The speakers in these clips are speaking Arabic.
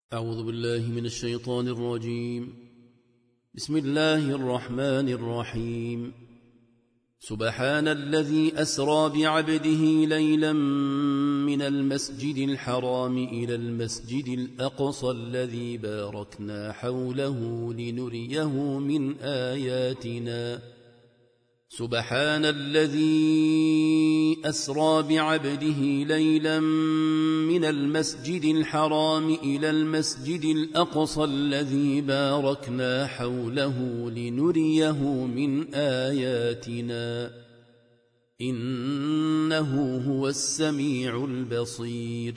أعوذ بالله من الشيطان الرجيم. بسم الله الرحمن الرحيم. سبحان الذي أسرى بعبده ليلا من المسجد الحرام إلى المسجد الأقصى الذي باركنا حوله لنريه من آياتنا. سبحان الذي أسرى بعبده ليلا من المسجد الحرام إلى المسجد الأقصى الذي باركنا حوله لنريه من آياتنا إنه هو السميع البصير.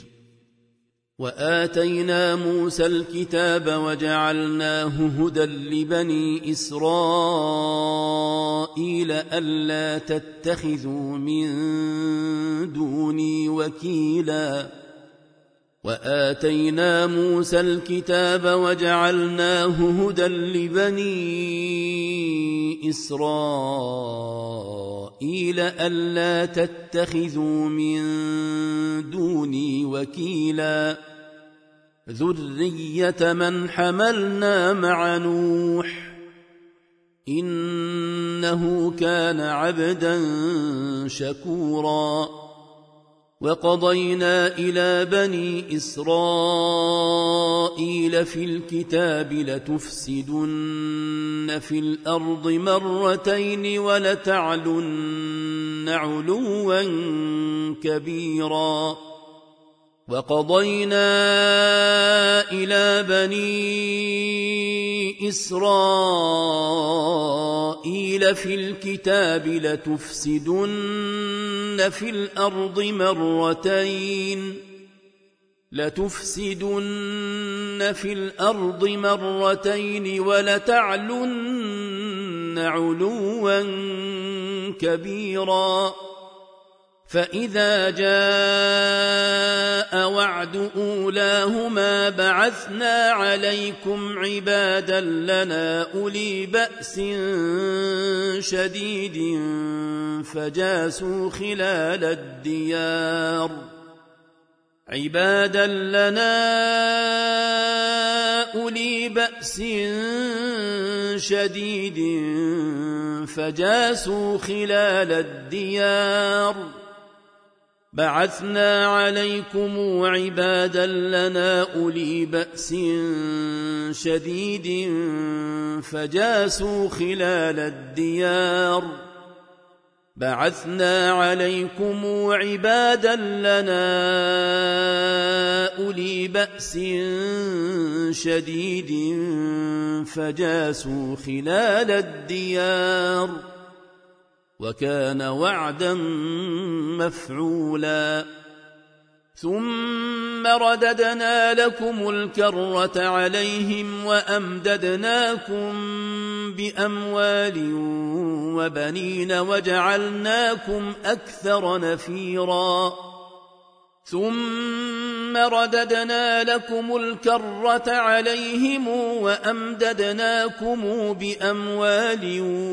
وآتينا موسى الكتاب وجعلناه هدى لبني إسرائيل ألا تتخذوا من دوني وكيلا. وآتينا موسى الكتاب وجعلناه هدى لبني إسرائيل ألا تتخذوا من دوني وكيلا. ذرية من حملنا مع نوح إنه كان عبدا شكورا. وقضينا إلى بني إسرائيل في الكتاب لتفسدن في الأرض مرتين ولتعلن علوا كبيرا. وقضينا إلى بني إسرائيل في الكتاب لتفسدن في الأرض مرتين ولتعلن علوا كبيرا. فإذا جاء وعد أولاهما بعثنا عليكم عبادا لنا أولي بأس شديد فجاسوا خلال الديار. بعثنا عليكم عبادا لنا أولي بأس شديد فجاسوا خلال الديار. بعثنا عليكم عبادا لنا أولي بأس شديد فجاسوا خلال الديار. وكان وعدا مفعولا. ثم رددنا لكم الكرة عليهم وأمددناكم بأموال وبنين وجعلناكم أكثر نفيرا. ثم رددنا لكم الكرة عليهم وأمددناكم بأموال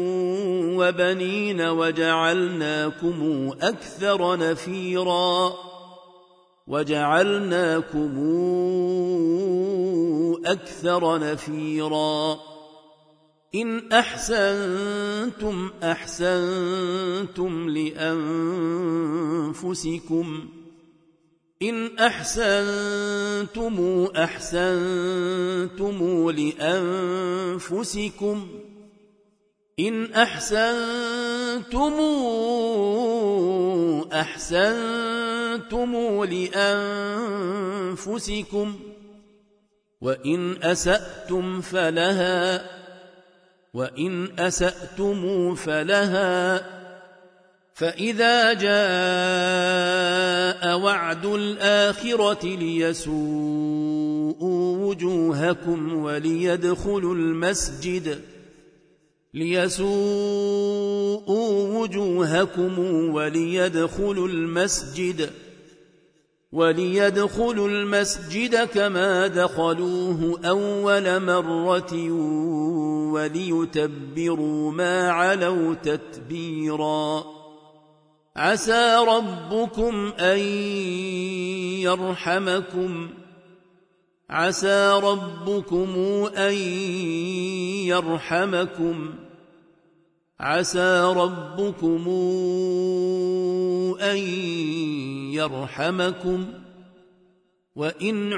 وبنين وجعلناكم أكثر نفيرا. إن أحسنتم أحسنتم لأنفسكم وإن أسأتم فلها. فإذا جاء وعد الآخرة ليسوءوا وجوهكم وليدخلوا المسجد كما دخلوه أول مرة وليتبروا ما علوا تتبيرا. عسى ربكم أن يرحمكم عسى ربكم أن يرحمكم عسى ربكم أن يرحمكم وإن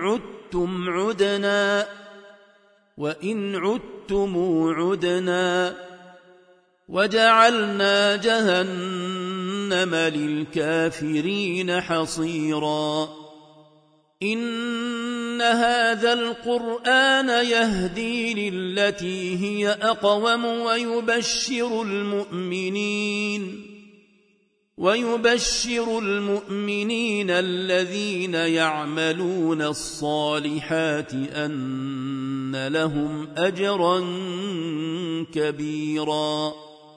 عدتم عدنا وجعلنا جهنم للكافرين حصيرا إن هذا القرآن يهدي للتي هي أقوم ويبشر المؤمنين الذين يعملون الصالحات أن لهم أجرا كبيرا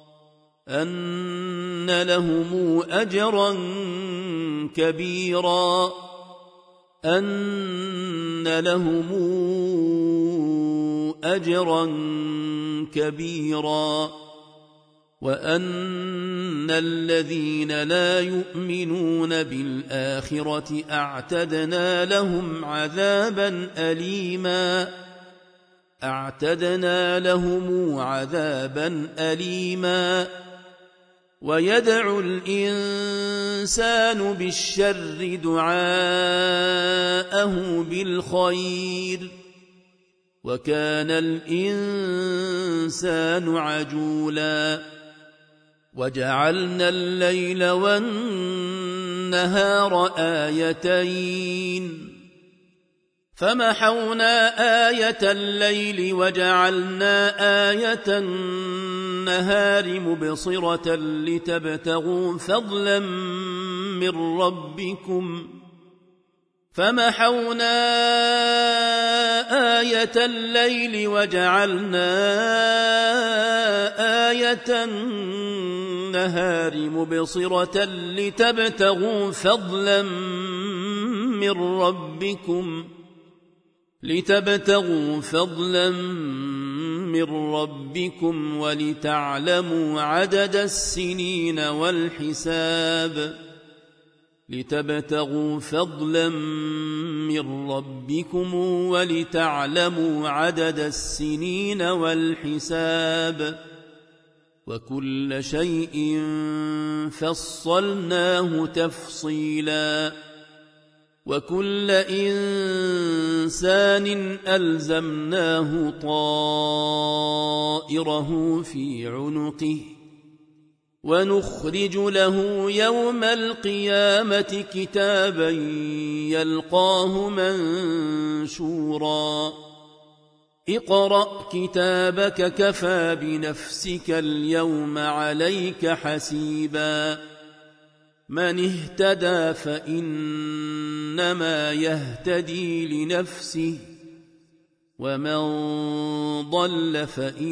وأن الذين لا يؤمنون بالآخرة أعتدنا لهم عذابا أليما ويدعو الإنسان بالشر دعاءه بالخير وكان الإنسان عجولا وجعلنا الليل والنهار آيتين فمحونا آية الليل وجعلنا آية النهار مبصرة لتبتغوا فضلا من ربكم فمحونا آية الليل وجعلنا آية النهار مبصرة لتبتغوا فضلا من ربكم ولتعلموا عدد السنين والحساب وكل شيء فصلناه تفصيلا وكل إنسان ألزمناه طائره في عنقه ونخرج له يوم القيامة كتابا يلقاه منشورا اقرأ كتابك كفى بنفسك اليوم عليك حسيبا من اهتدى فإنما يهتدي لنفسه ومن ضل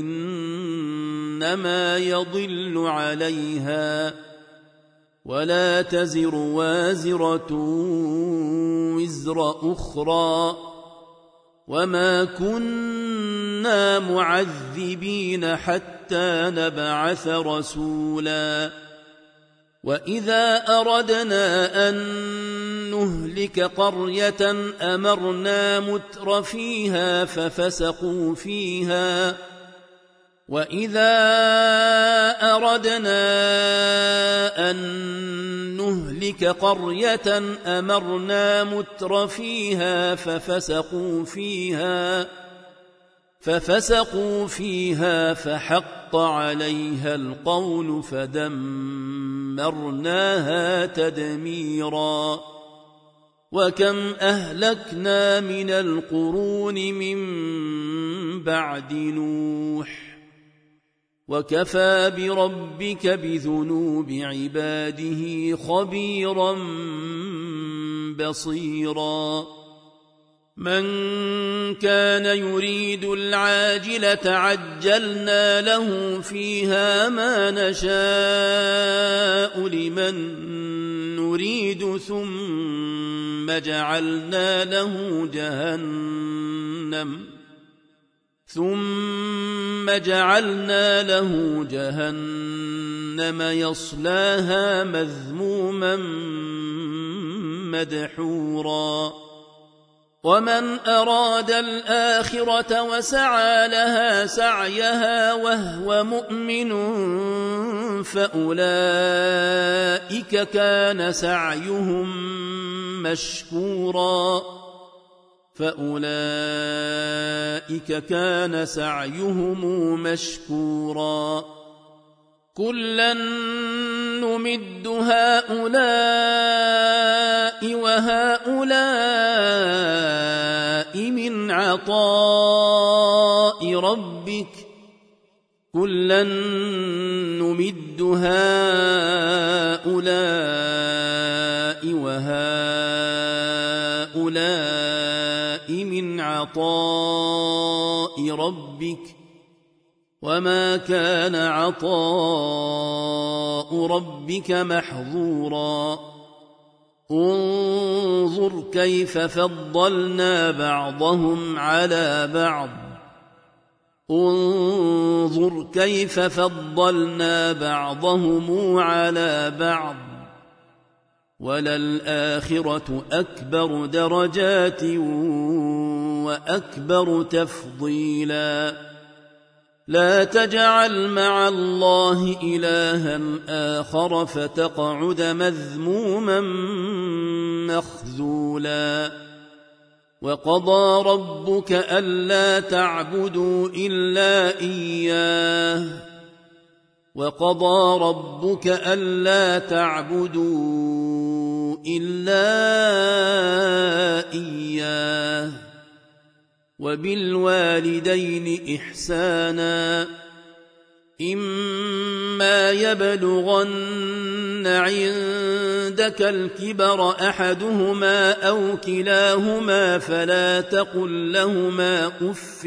فإنما يضل عليها ولا تزر وازرة وزر أخرى وما كنا معذبين حتى نبعث رسولا وإذا أردنا أن نهلك قرية أمرنا متر فيها ففسقوا فيها وإذا أردنا أن نهلك قرية أمرنا متر فيها ففسقوا فيها فحق عليها القول فدمرناها تدميرا وكم أهلكنا من القرون من بعد نوح وكفى بربك بذنوب عباده خبيرا بصيرا من كان يريد العاجلة عجلنا له فيها ما نشاء لمن نريد ثم جعلنا له جهنم يصلاها مذموما مدحورا ومن أراد الآخرة وسعى لها سعيها وهو مؤمن فأولئك كان سعيهم مشكورا كلا نمد هؤلاء وهؤلاء من عطاء ربك كلا نمد هؤلاء وهؤلاء من عطاء ربك وما كان عطاء ربك محظورا انظر كيف فضلنا بعضهم على بعض وللآخرة أكبر درجات وأكبر تفضيلا لا تجعل مع الله إلها آخر فتقعد مذموما مخذولا وقضى ربك ألا تعبدوا إلا إياه وبالوالدين إحسانا إما يبلغن عندك الكبر أحدهما أو كلاهما فلا تقل لهما أف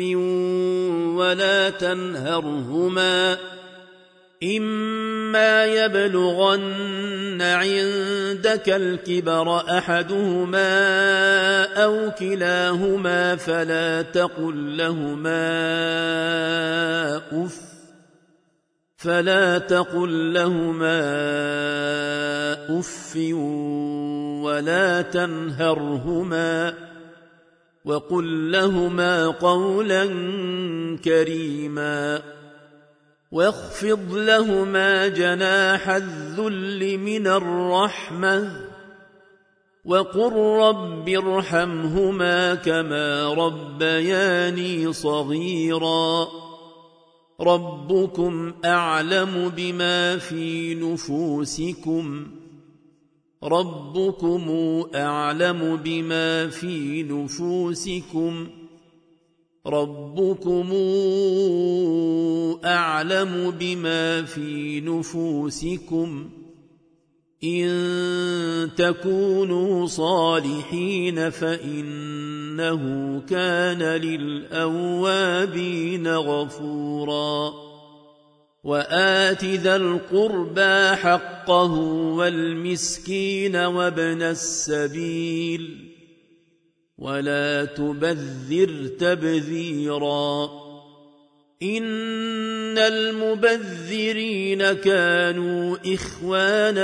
ولا تنهرهما وقل لهما قولا كريما واخفض لهما جناح الذل من الرحمة وقل رب ارحمهما كما ربياني صغيرا ربكم أعلم بما في نفوسكم إن تكونوا صالحين فإنه كان للأوابين غفورا وآت ذا القربى حقه والمسكين وابن السبيل ولا تبذر تبذيرا إن المبذرين كانوا إخوان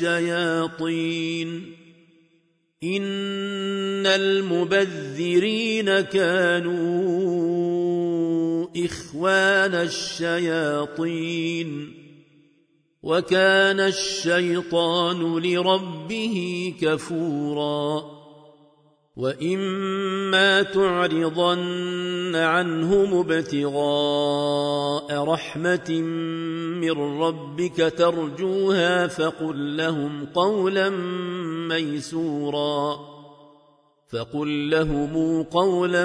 الشياطين وكان الشيطان لربه كفورا وإما تعرضن عنهم ابتغاء رحمة من ربك ترجوها فقل لهم قولا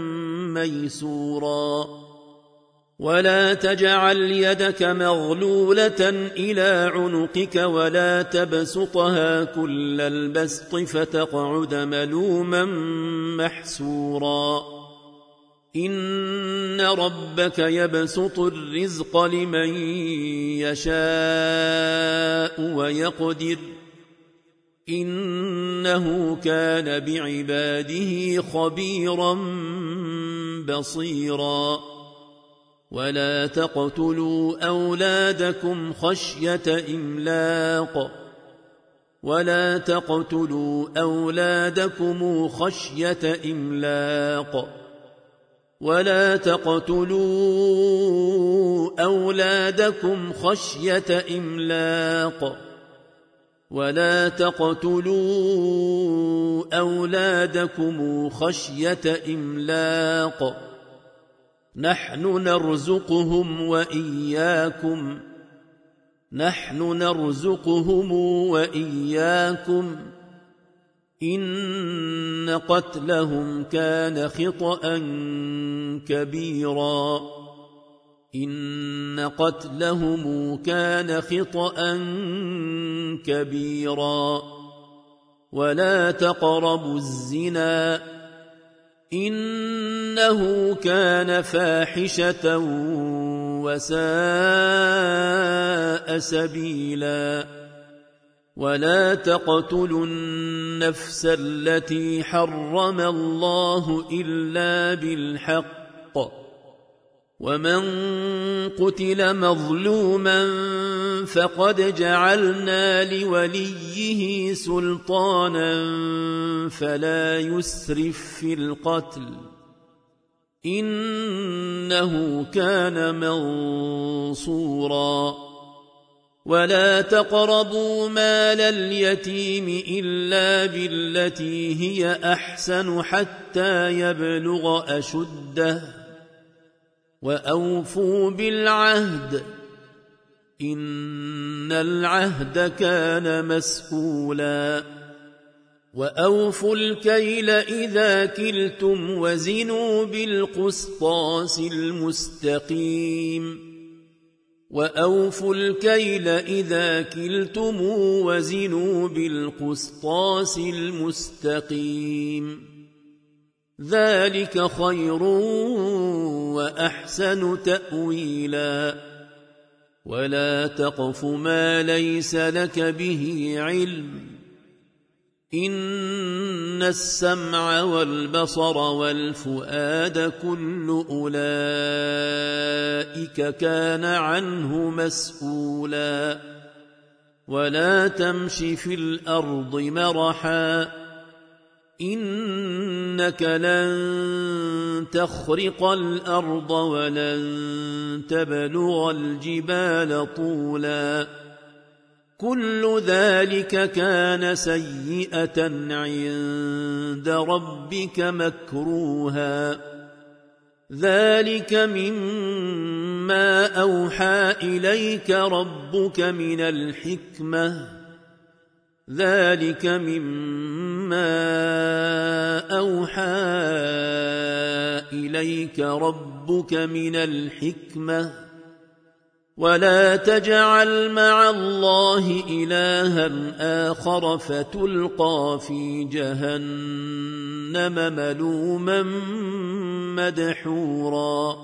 ميسورا ولا تجعل يدك مغلولة إلى عنقك ولا تبسطها كل البسط فتقعد ملوما محسورا إن ربك يبسط الرزق لمن يشاء ويقدر إنه كان بعباده خبيرا بصيرا ولا تقتلوا أولادكم خشية إملاق ولا تقتلوا أولادكم خشية إملاق ولا تقتلوا أولادكم خشية إملاق ولا تقتلوا أولادكم خشية إملاق نحن نرزقهم وإياكم إن قتلهم كان خطأ كبيرا ولا تقربوا الزنا إنه كان فاحشة وساء سبيلا ولا تقتلوا النفس التي حرم الله إلا بالحق ومن قتل مظلوما فقد جعلنا لوليه سلطانا فلا يسرف في القتل إنه كان منصورا ولا تقربوا مال اليتيم إلا بالتي هي أحسن حتى يبلغ أشده وأوفوا بالعهد إن العهد كان مسؤولا وأوفوا الكيل إذا كلتم وزنوا بالقسطاس المستقيم ذلك خير وأحسن تأويلا ولا تقف ما ليس لك به علم إن السمع والبصر والفؤاد كل أولئك كان عنه مسؤولا ولا تمش في الأرض مرحا إنك لن تخرق الأرض ولن تبلغ الجبال طولا كل ذلك كان سيئة عند ربك مكروها ذلك مما أوحى إليك ربك من الحكمة ولا تجعل مع الله إلها آخر فتلقى في جهنم ملوما مدحورا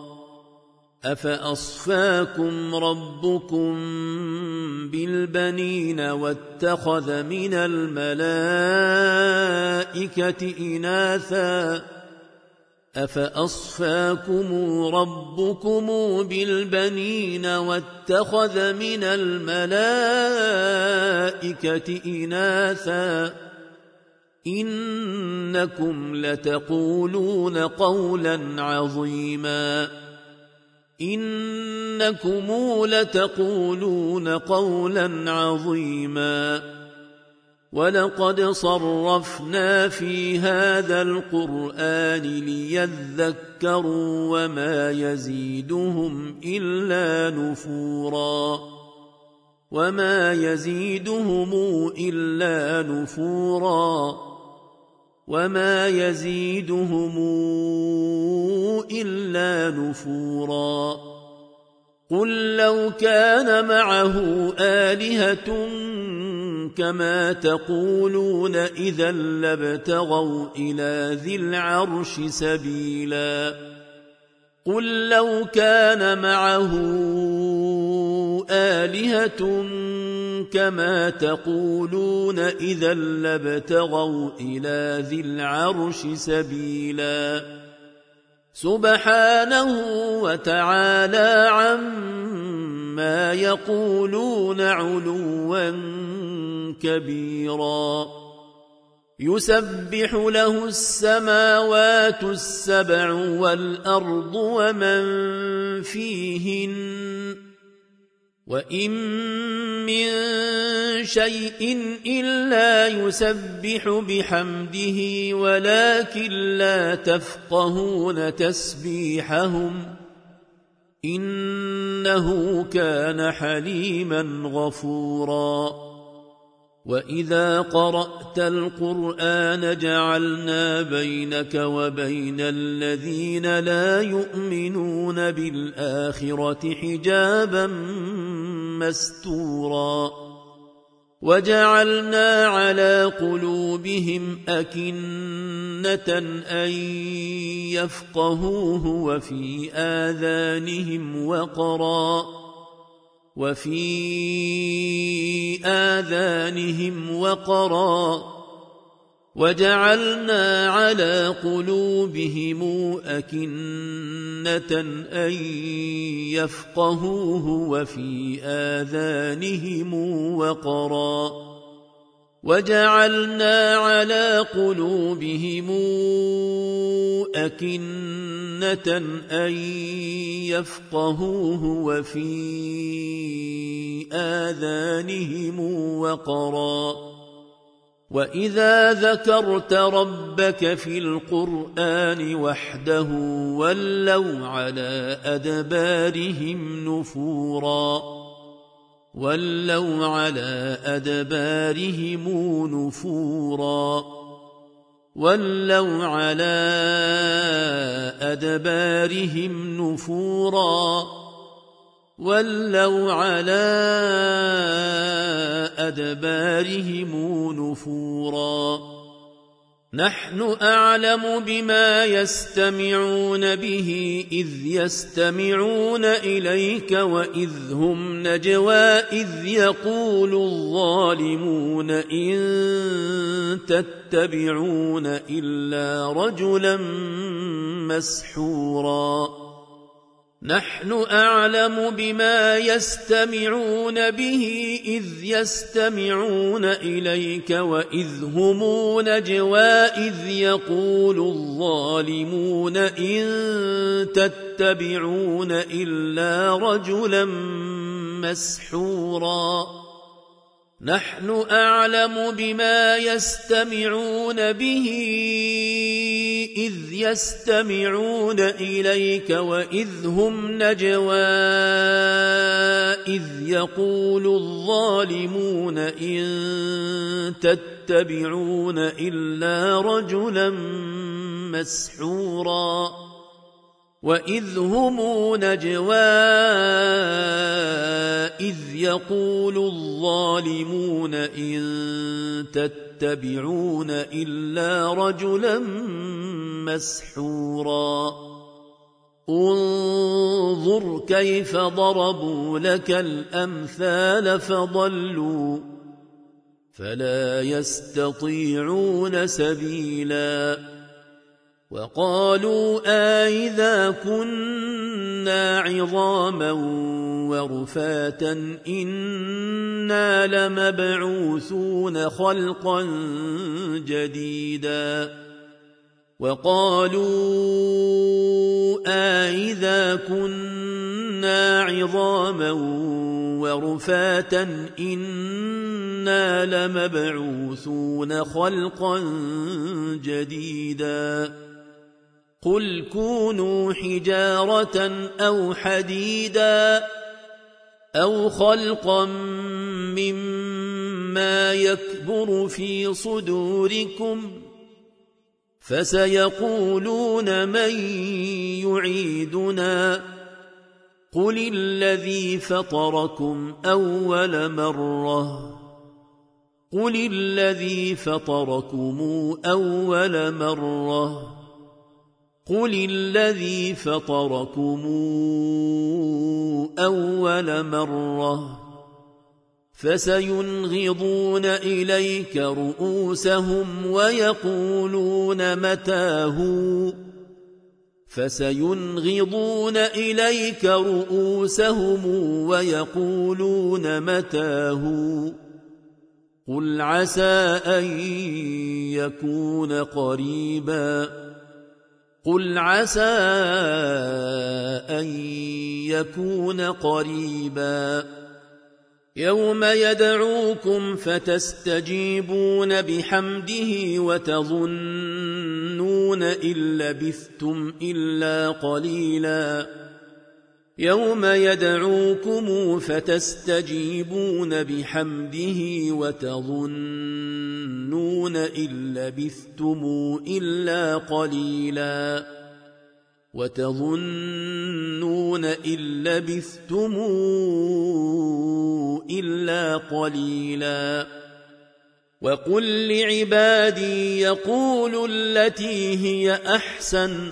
أفأصفاكم ربكم بالبنين واتخذ من الملائكة إناثا إنكم لتقولون قولا عظيما ولقد صرفنا في هذا القرآن ليذكروا وما يزيدهم إلا نفورا قل لو كان معه آلهة كما تقولون إذا لابتغوا إلى ذي العرش سبيلا قل لو كان معه آلهة كما تقولون إذا لابتغوا إلى ذي العرش سبيلا سبحانه وتعالى عما ما يقولون علوا كبيرا يسبح له السماوات السبع والأرض ومن فيهن وإن من شيء إلا يسبح بحمده ولكن لا تفقهون تسبيحهم إنه كان حليما غفورا وإذا قرأت القرآن جعلنا بينك وبين الذين لا يؤمنون بالآخرة حجابا مستورا وجعلنا على قلوبهم أكنة أن يفقهوه وفي آذانهم وقرا وجعلنا على قلوبهم أكنة أن يفقهوه وفي آذانهم وقرا وجعلنا على قلوبهم أكنة أن يفقهوه وفي آذانهم وقرا وإذا ذكرت ربك في القرآن وحده ولوا على أدبارهم نفورا نحن أعلم بما يستمعون به إذ يستمعون إليك وإذ هم نجوى إذ يقول الظالمون إن تتبعون إلا رجلا مسحورا نحن أعلم بما يستمعون به إذ يستمعون إليك وإذ هم نجوى إذ يقول الظالمون إن تتبعون إلا رجلا مسحورا نحن أعلم بما يستمعون به إذ يستمعون إليك وإذ هم نجوى إذ يقول الظالمون إن تتبعون إلا رجلا مسحورا وإذ هم نجوى إذ يقول الظالمون إن تتبعون إلا رجلا مسحورا انظر كيف ضربوا لك الأمثال فضلوا فلا يستطيعون سبيلا وقالوا أإذا كنا عظاما ورفاتا إنا لمبعوثون خلقا جديدا وقالوا أإذا كنا عظاما ورفاتا إنا لمبعوثون خلقا جديدا قل كونوا حجارة أو حديدا أو خلقا مما يكبر في صدوركم فسيقولون من يعيدنا قل الذي فطركم أول مرة فسينغضون إليك رؤوسهم ويقولون متى هو فسينغضون إليك رؤوسهم ويقولون متاه قل عسى أن يكون قريبا قل عسى أن يكون قريبا يوم يدعوكم فتستجيبون بحمده وتظنون إن لبثتم إلا قليلا يوم يدعوكم فتستجيبون بحمده وتظنون إن لبثتم إلا قليلا وتظنون إن لبثتم إلا قليلا وقل لعبادي يقولوا التي هي أحسن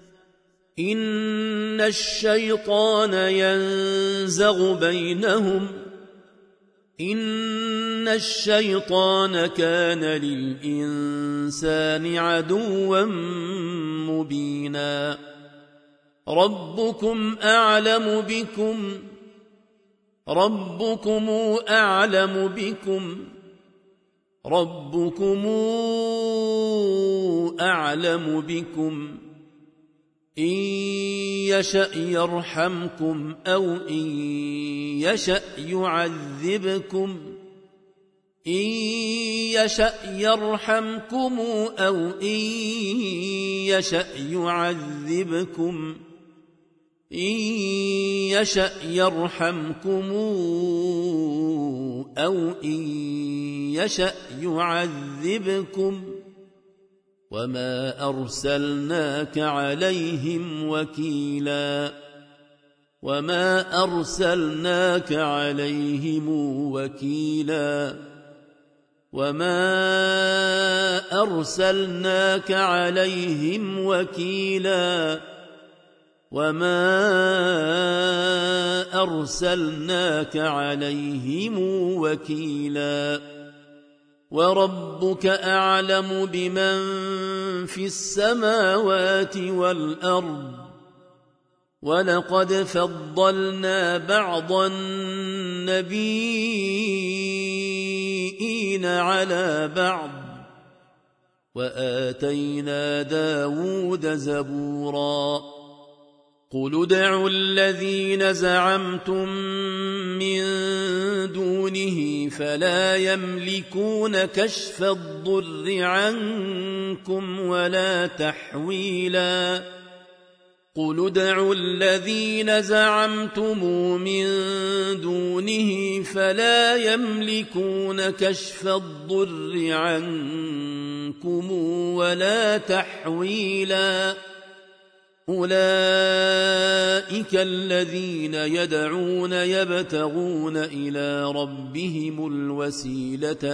إن الشيطان ينزغ بينهم إن الشيطان كان للإنسان عدوا مبينا ربكم أعلم بكم إن يشأ يرحمكم أو إن يشأ يعذبكم إن يشأ يرحمكم أو إن يشأ يعذبكم إن يشأ يرحمكم أو إن يشأ يعذبكم وما أرسلناك عليهم وكيلا وربك أعلم بمن في السماوات والأرض ولقد فضلنا بعض النبيين على بعض وآتينا داود زبورا قل ادعوا الذين زعمتم من دونه فلا يملكون كشف الضر عنكم ولا تحويلا قل ادعوا الذين زعمتم من دونه فلا يملكون كشف الضر عنكم ولا تحويلا أولئك الذين يدعون يبتغون إلى ربهم الوسيلة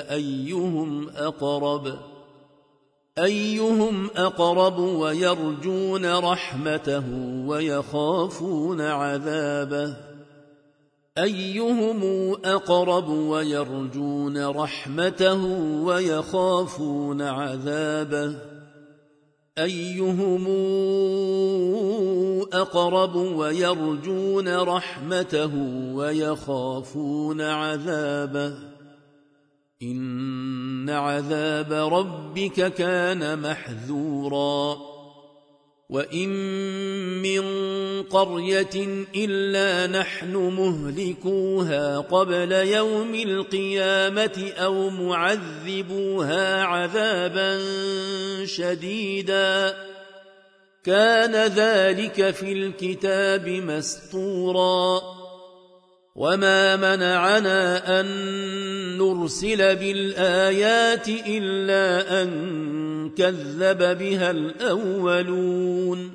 أيهم أقرب ويرجون رحمته ويخافون عذابه إن عذاب ربك كان محذورا وإن من قرية إلا نحن مهلكوها قبل يوم القيامة أو معذبوها عذابا شديدا كان ذلك في الكتاب مسطورا وما منعنا أن نرسل بالآيات إلا أن كذب بها الأولون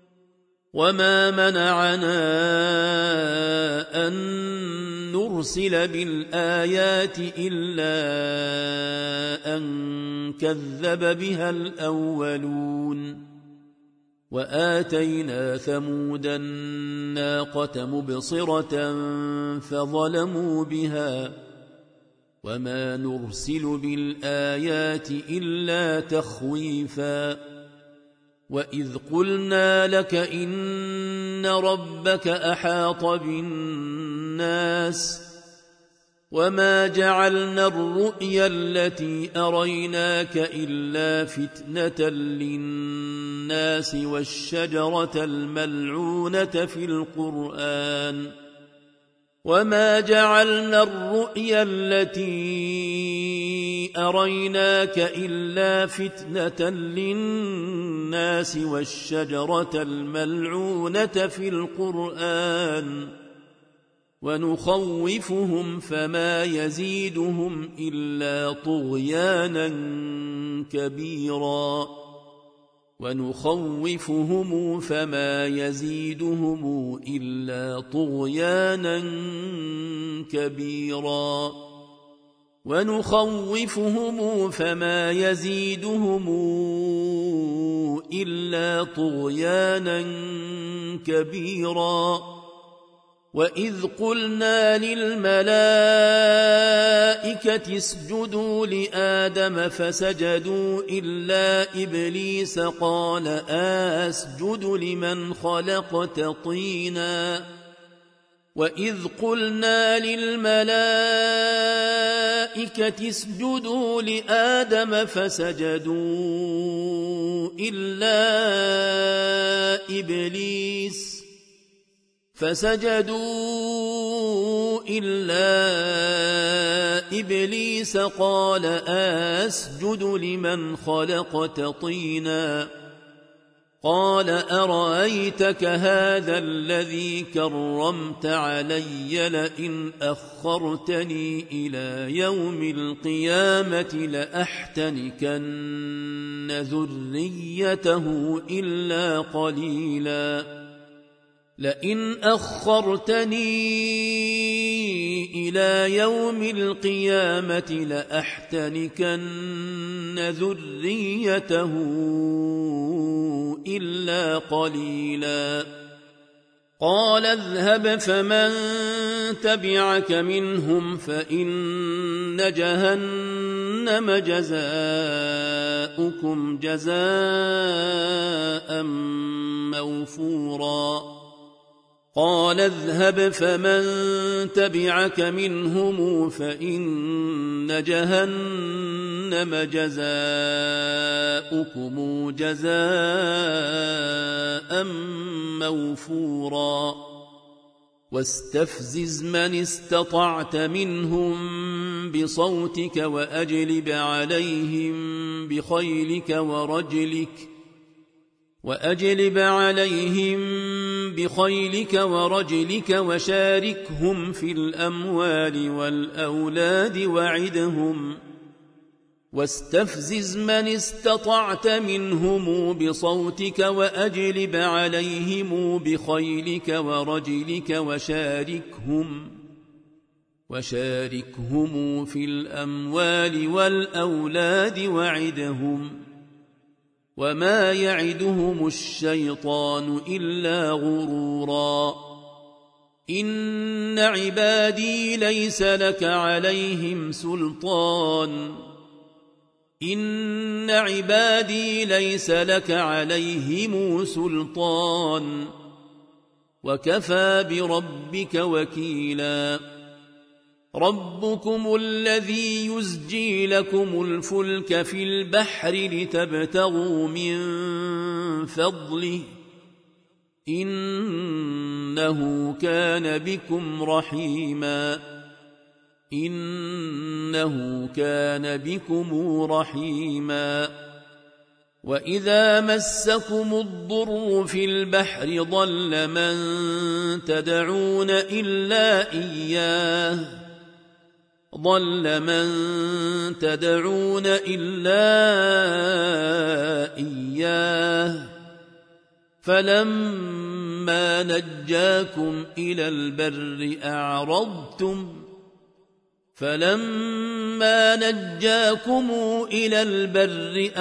وآتينا ثمود الناقة مبصرة فظلموا بها وما نرسل بالآيات إلا تخويفا وإذ قلنا لك إن ربك أحاط بالناس وما جعلنا الرؤيا التي أريناك إلا فتنة للناس والشجرة الملعونة في القرآن وما جعلنا الرؤيا التي أريناك إلا فتنة للناس والشجرة الملعونة في القرآن ونخوفهم فما يزيدهم إلا طغيانا كبيرا ونخوفهم فما يزيدهم إلا طغيانا كبيرا ونخوفهم فما يزيدهم إلا طغيانا كبيرا وإذ قلنا للملائكة اسجدوا لآدم فسجدوا إلا إبليس قال أسجد لمن خلقت طينا وإذ قلنا للملائكة اسجدوا لآدم فسجدوا إلا إبليس قال أسجد لمن خلقت طينا قال أرأيتك هذا الذي كرمت علي لئن أخرتني إلى يوم القيامة لأحتنكن ذريته إلا قليلا لئن أخرتني إلى يوم القيامة لأحتنكن ذريته إلا قليلا قال اذهب فمن تبعك منهم فإن جهنم جزاؤكم جزاء موفورا قال اذهب فمن تبعك منهم فإن جهنم جزاؤكم جزاء موفورا واستفزز من استطعت منهم بصوتك وأجلب عليهم بخيلك ورجلك وشاركهم في الأموال والأولاد وعدهم واستفزز من استطعت منهم بصوتك وأجلب عليهم بخيلك ورجلك وشاركهم في الأموال والأولاد وعدهم وما يعدهم الشيطان إلا غرورا إن عبادي ليس لك عليهم سلطان وكفى بربك وكيلا ربكم الذي يزجي لكم الفلك في البحر لتبتغوا من فضله إنه كان بكم رحيما وإذا مسكم الضر في البحر ضل من تدعون إلا إياه فلما نجاكم إلى البر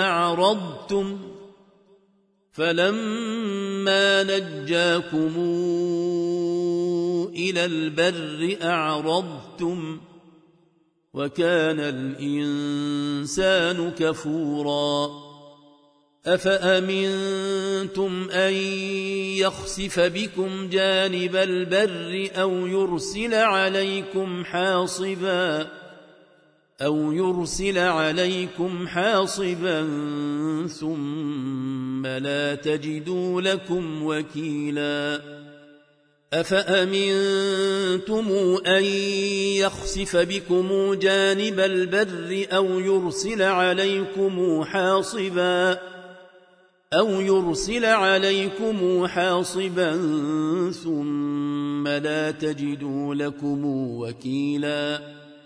أعرضتم وكان الإنسان كفورا أفأمنتم أن يخسف بكم جانب البر أو يرسل عليكم حاصبا ثم لا تجدوا لكم وكيلا أفأمنتم أن يخسف بكم جانب البر أو يرسل عليكم حاصبا ثم لا تجدوا لكم وكيلا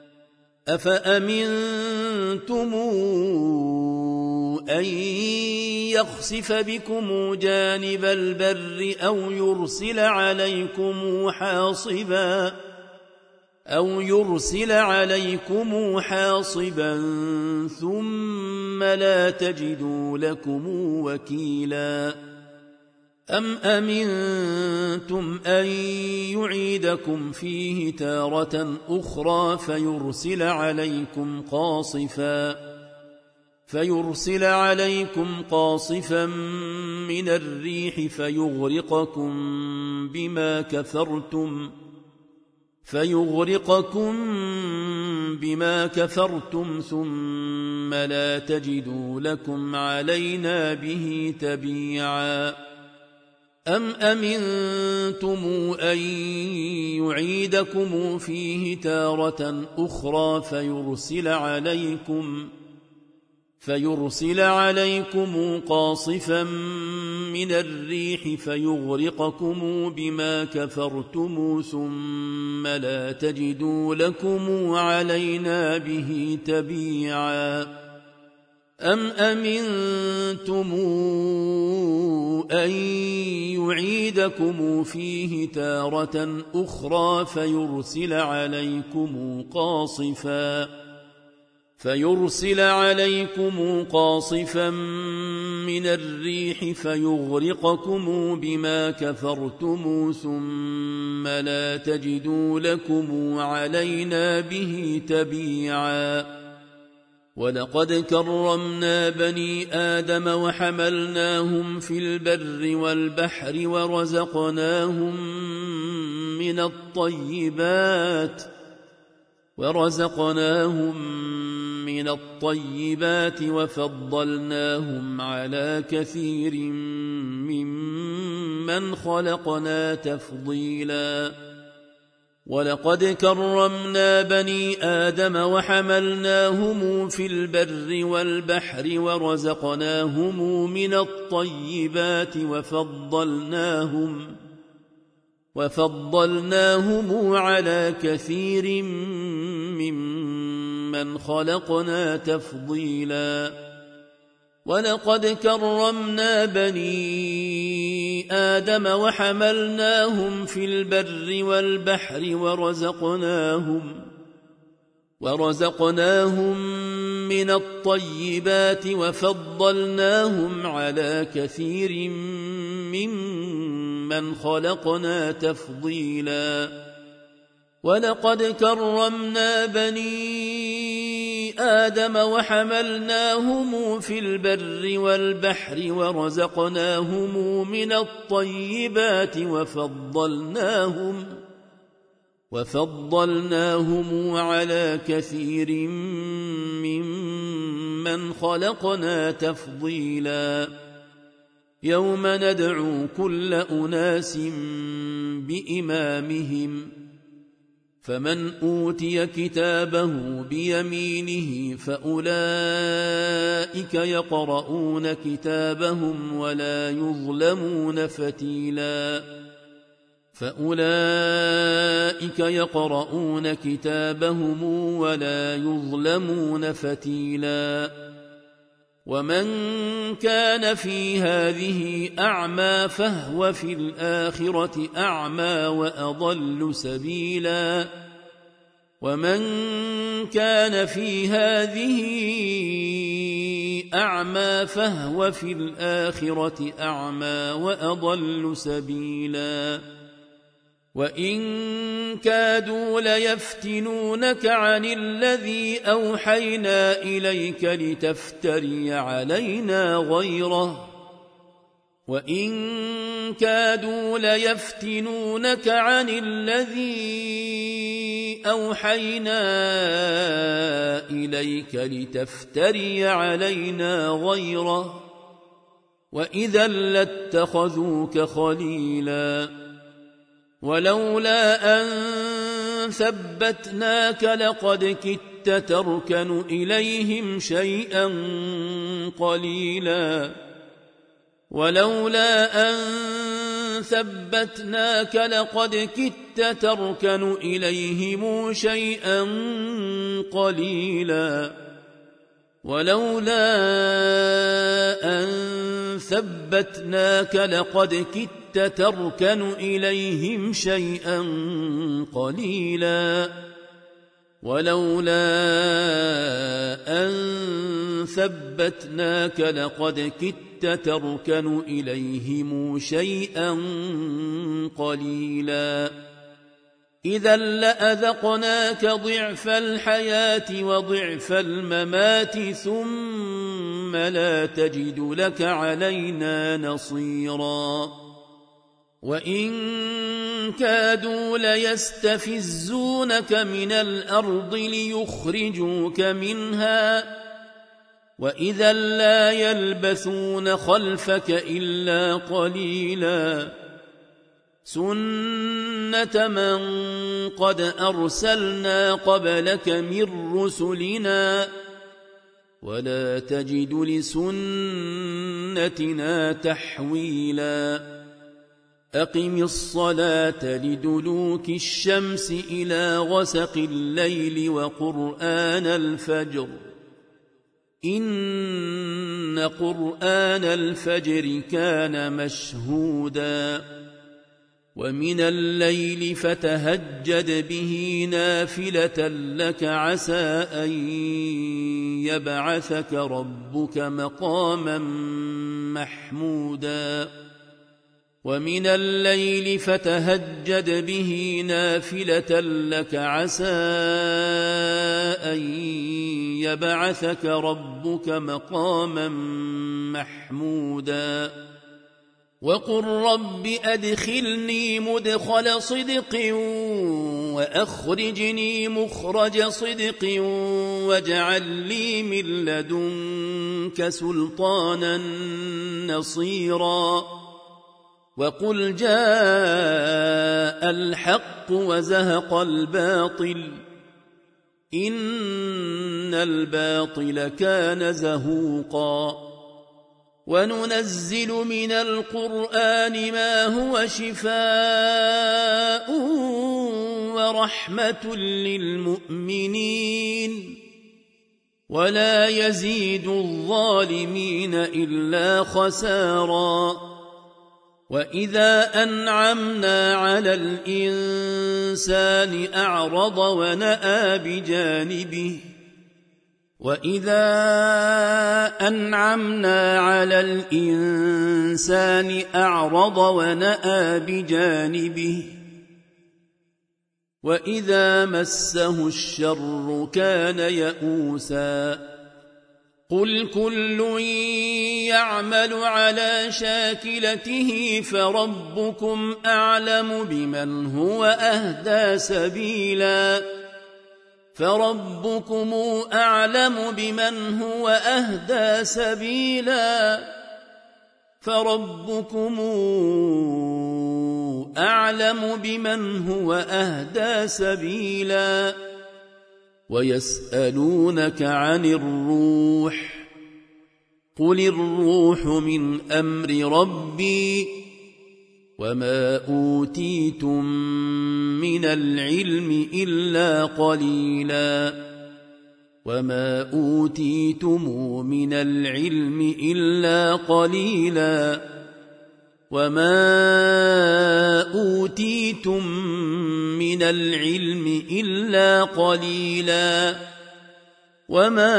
أفأمنتم أن يخسف بكم جانب البر أو يرسل عليكم حاصبا ثم لا تجدوا لكم وكيلا أم أمنتم أن يعيدكم فيه تارة أخرى فيرسل عليكم قاصفا من الريح فيغرقكم بما كفرتم ثم لا تجدوا لكم علينا به تبيعا أم أمنتم أن يعيدكم فيه تارة أخرى فيرسل عليكم قاصفا من الريح فيغرقكم بما كفرتم ثم لا تجدوا لكم علينا به تبيعا أم أمنتم أن يعيدكم فيه تارة أخرى فيرسل عليكم قاصفا من الريح فيغرقكم بما كفرتم ثم لا تجدوا لكم علينا به تبيعا ولقد كرمنا بني آدم وحملناهم في البر والبحر ورزقناهم من الطيبات وفضلناهم على كثير ممن خلقنا تفضيلا ولقد كرمنا بني آدم وحملناهم في البر والبحر ورزقناهم من الطيبات وفضلناهم على كثير ممن خلقنا تفضيلا ولقد كرمنا بني آدم وحملناهم في البر والبحر ورزقناهم من الطيبات وفضلناهم على كثير ممن خلقنا تفضيلا ولقد كرمنا بني آدم وحملناهم في البر والبحر ورزقناهم من الطيبات وفضلناهم على كثير ممن خلقنا تفضيلا يوم ندعو كل أناس بإمامهم فمن أوتي كتابه بيمينه فأولئك يقرؤون كتابهم ولا يظلمون فتيلا ومن كان في هذه أعمى فهو في الآخرة أعمى وأضل سبيلا ومن كان في هذه أعمى فهو في الآخرة أعمى وأضل سبيلا وإن كادوا ليفتنونك عن الذي أوحينا إليك لتفتري علينا غيره وإذا لاتخذوك خليلا ولولا أن ثبتناك لقد كدت تركن إليهم شيئا قليلا ولولا أن ثبتناك لقد كدت تركن إليهم شيئا قليلا إذا لأذقناك ضعف الحياة وضعف الممات ثم لا تجد لك علينا نصيرا وإن كادوا ليستفزونك من الأرض ليخرجوك منها وإذا لا يلبثون خلفك إلا قليلا سنة من قد أرسلنا قبلك من رسلنا ولا تجد لسنتنا تحويلا أقم الصلاة لدلوك الشمس إلى غسق الليل وقرآن الفجر إن قرآن الفجر كان مشهودا ومن الليل فتهجد به نافلة لك عسى أن يبعثك ربك مقاما محمودا ومن الليل فتهجد به نافلة لك عسى أن يبعثك ربك مقاما محمودا وقل رب أدخلني مدخل صدق وأخرجني مخرج صدق واجعل لي من لدنك سلطانا نصيرا وقل جاء الحق وزهق الباطل إن الباطل كان زهوقا وننزل من القرآن ما هو شفاء ورحمة للمؤمنين ولا يزيد الظالمين إلا خسارا وإذا أنعمنا على الإنسان أعرض ونأى بجانبه وإذا مسه الشر كان يئوسا قل كل يعمل على شاكلته فربكم أعلم بمن هو أهدى سبيلا ويسألونك عن الروح قل الروح من أمر ربي وما أوتيتم من العلم إلا قليلا وما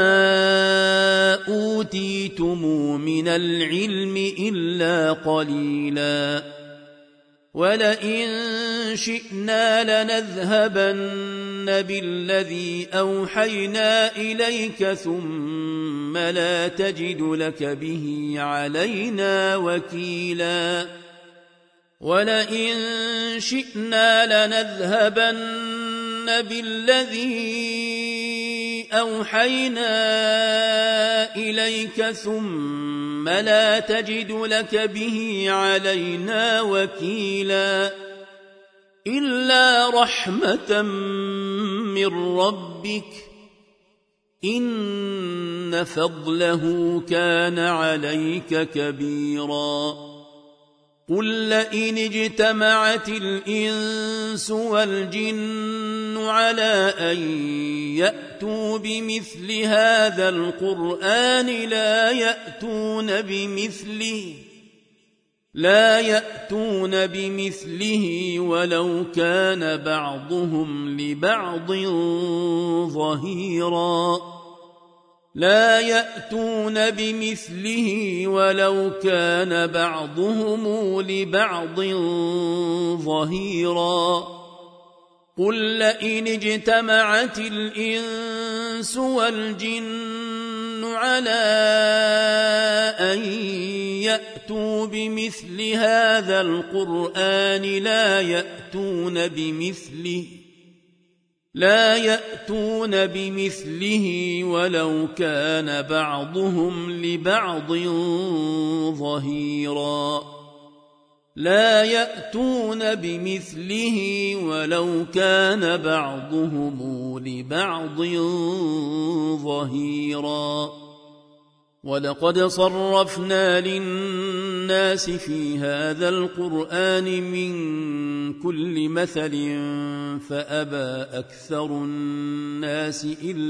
أوتيتم من العلم إلا قليلا ولئن شئنا لنذهبن بالذي أوحينا إليك ثم لا تجد لك به علينا وكيلا ولئن شئنا لنذهبن بالذي أوحينا إليك ثم لا تجد لك به علينا وكيلا إلا رحمة من ربك إن فضله كان عليك كبيرا قل لئن اجتمعت الإنس والجن على أن يأتوا بمثل هذا القرآن لا يأتون بمثله ولو كان بعضهم لبعض ظهيرا لا يأتون بمثله ولو كان بعضهم لبعض ظهيرا قل لئن اجتمعت الإنس والجن على أن يأتوا بمثل هذا القرآن لا يأتون بمثله ولو كان بعضهم لبعض ظهيرا لا يأتون بمثله ولو كان بعضهم لبعض ظهيرا ولقد صرفنا للناس في هذا القرآن من كل مثل فأبى أكثر الناس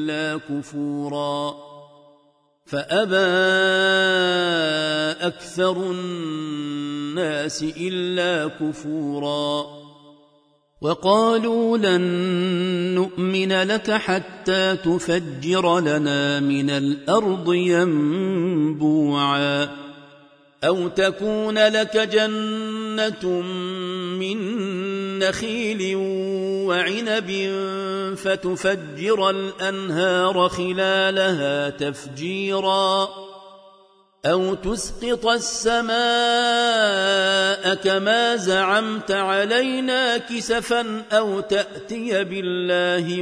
إلا كفورا وقالوا لن نؤمن لك حتى تفجر لنا من الأرض ينبوعا أو تكون لك جنة من نخيل وعنب فتفجر الأنهار خلالها تفجيرا أو تسقط السماء كما زعمت علينا كسفا أو تأتي بالله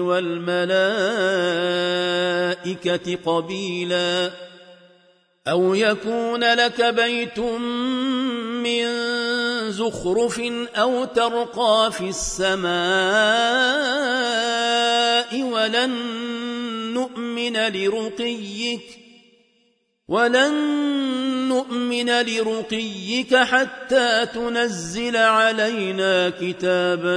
والملائكة قبيلا أو يكون لك بيت من زخرف أو ترقى في السماء ولن نؤمن لرقيك حتى تنزل علينا كتابا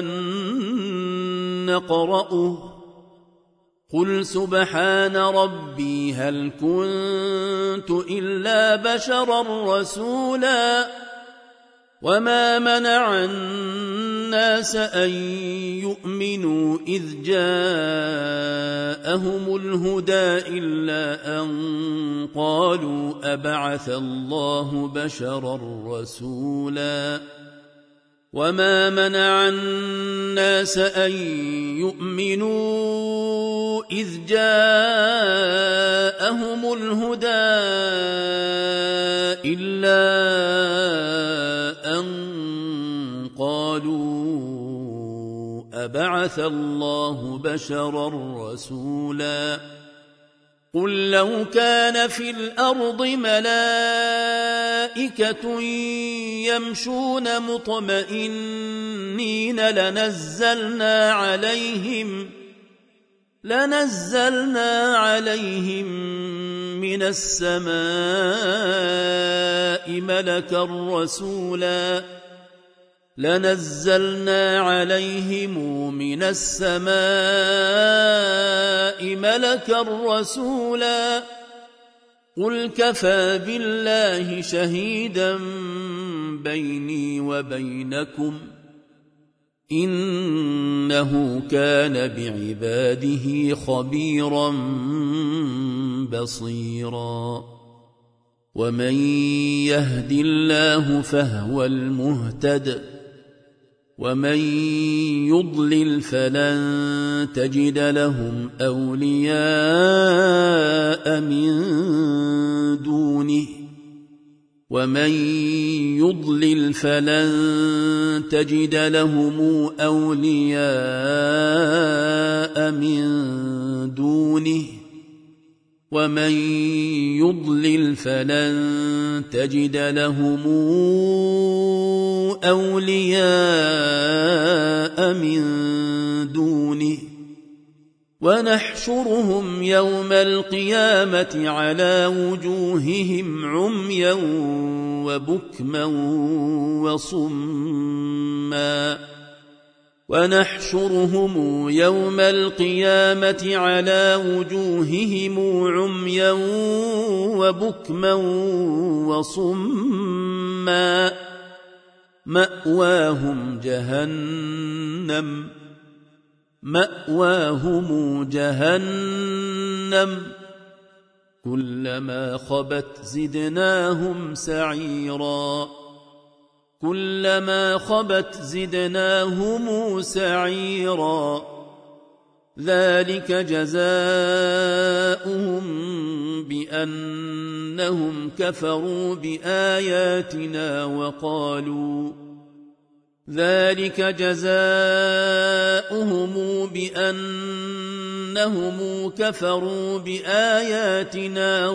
نقرأه قل سبحان ربي هل كنت إلا بشرا رسولا وما منع الناس أن يؤمنوا إذ جاءهم الهدى إلا أن قالوا أبعث الله بشرا رسولا وما منع الناس أن يؤمنوا إذ جاءهم الهدى إلا أن قالوا أبعث الله بشرا رسولا قل لو كان في الأرض ملائكة يمشون مطمئنين لنزلنا عليهم من السماء ملكا رسولا قل كفى بالله شهيدا بيني وبينكم إنه كان بعباده خبيرا بصيرا ومن يهد الله فهو المهتد ومن يضلل فلن تجد لهم أولياء من دونه ومن يضلل فلن تجد لهم أولياء من دونه ومن يضلل فلن تجد لهم أولياء من دونه ونحشرهم يوم القيامة على وجوههم عميا وبكما وصما ونحشرهم يوم القيامة على وجوههم عميا وبكما وصما مأواهم جهنم كلما خبت زدناهم سعيرا ذلك جزاؤهم بأنهم كفروا بآياتنا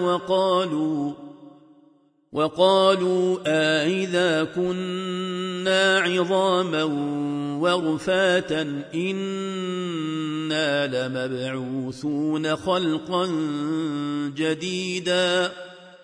وقالوا أإذا كنا عظاما ورفاتا إنا لمبعوثون خلقا جديدا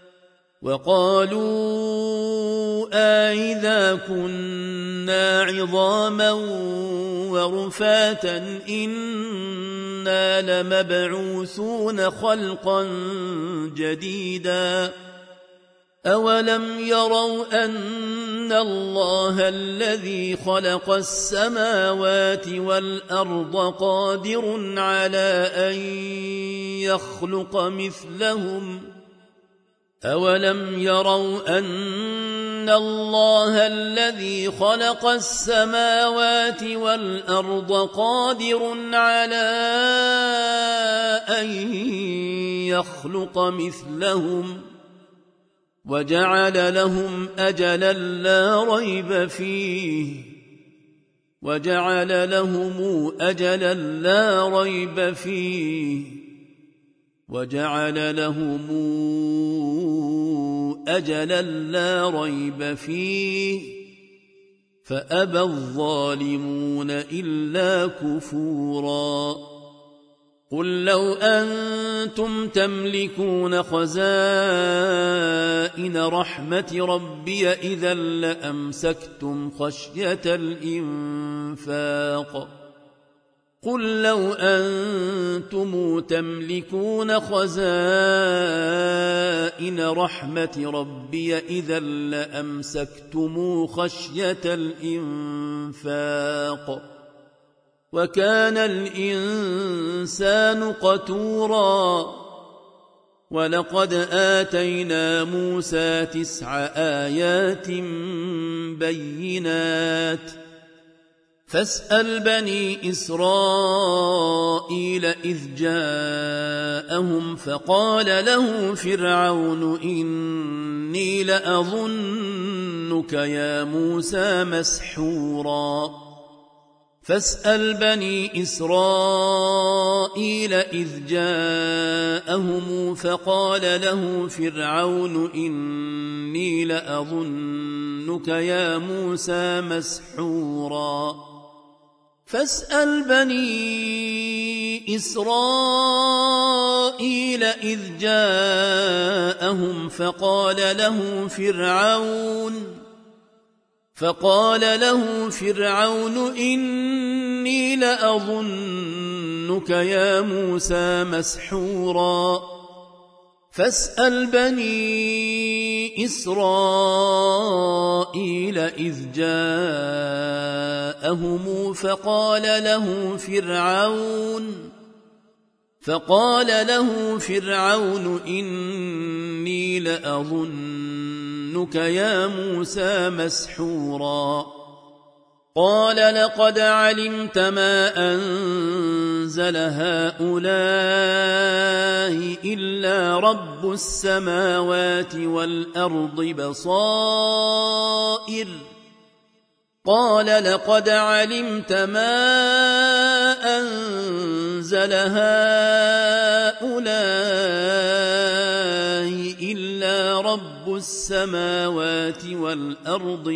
أولم يروا أن الله الذي خلق السماوات والأرض قادر على أن يخلق مثلهم وجعل لهم أجلا لا ريب فيه فأبى الظالمون إلا كفورا قل لو أنتم تملكون خزائن رحمة ربي إذا لأمسكتم خشية الإنفاق قل لو أنتم تملكون خزائن رحمة ربي إذا لأمسكتم خشية الإنفاق وكان الإنسان قتورا ولقد آتينا موسى 9 آيات بينات فاسأل بني إسرائيل إذ جاءهم فقال له فرعون إني لأظنك يا موسى مسحورا فاسأل بني إسرائيل إذ جاءهم فقال له فرعون إني لأظنك يا موسى مسحورا فاسأل بني إسرائيل إذ جاءهم فقال له فرعون إني لأظنك يا موسى مسحورا فاسأل بني إسرائيل إذ جاءهم فقال له فرعون إني لأظنك يا موسى مسحورا قال لقد علمت ما أنزل هؤلاء إلا رب السماوات والأرض بصائر قال لقد علمت ما أنزل هؤلاء إلا رب السماوات والأرض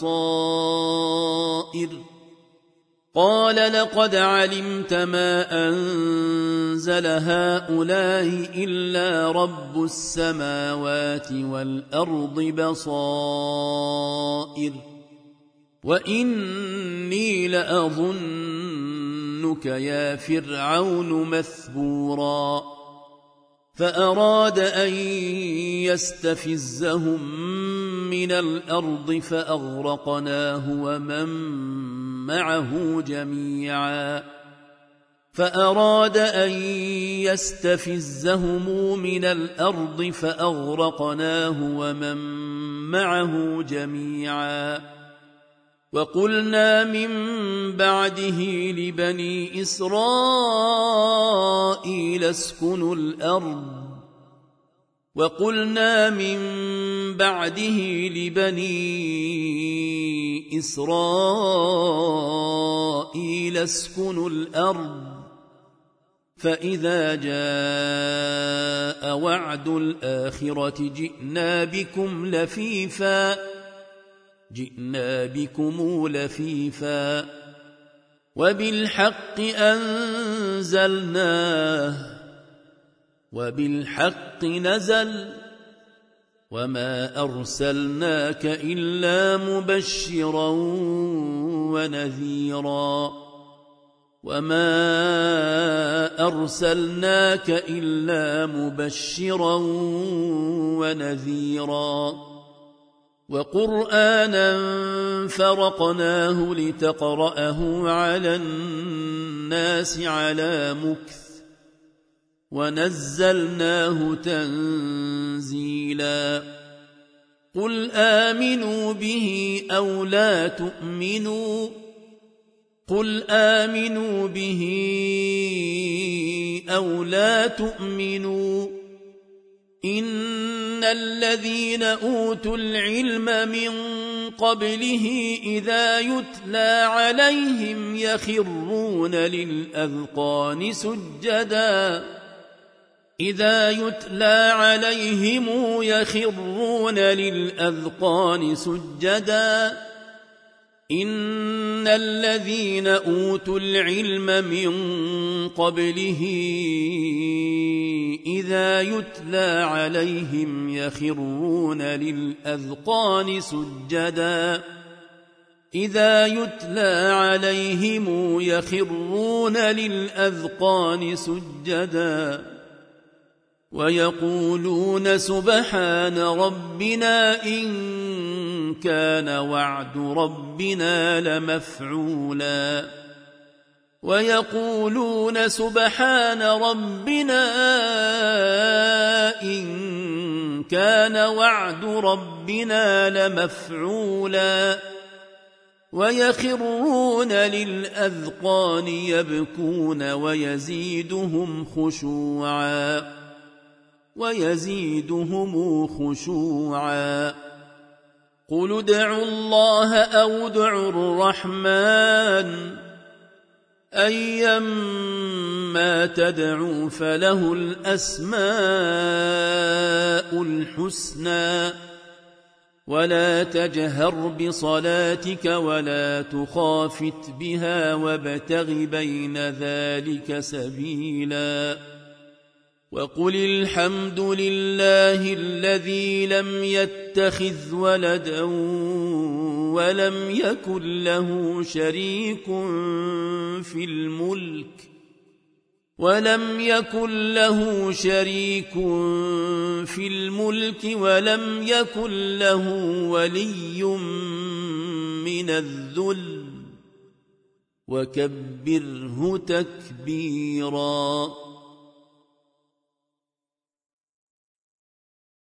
بصائر قال لقد علمت ما أنزل هؤلاء إلا رب السماوات والأرض بصائر وإني لأظنك يا فرعون مثبورا فأراد أن يستفزهم من الأرض فأغرقناه ومن معه جميعا وقلنا من بعده لبني إسرائيل اسكنوا الأرض فإذا جاء وعد الآخرة جئنا بكم لفيفا وبالحق أنزلناه وبالحق نزل وما أرسلناك إلا مبشرا ونذيرا وقرآنا فرقناه لتقرأه على الناس على مكث ونزلناه تنزيلا قل آمنوا به أو لا تؤمنوا إن الذين أوتوا العلم من قبله إذا يتلى عليهم يخرون للأذقان سجدا إن الذين أوتوا العلم من قبله إذا يتلى عليهم يخرون للأذقان سجدا ويقولون سبحان ربنا إن كان وعد ربنا لمفعولا ويخرون للأذقان يبكون ويزيدهم خشوعا قل ادعوا الله أو ادعوا الرحمن أيما تدعوا فله الأسماء الحسنى ولا تجهر بصلاتك ولا تخافت بها وابتغ بين ذلك سبيلا وقل الحمد لله الذي لم يتخذ ولدا ولم يكن له شريك في الملك ولم يكن له ولي من الذل وكبره تكبيرا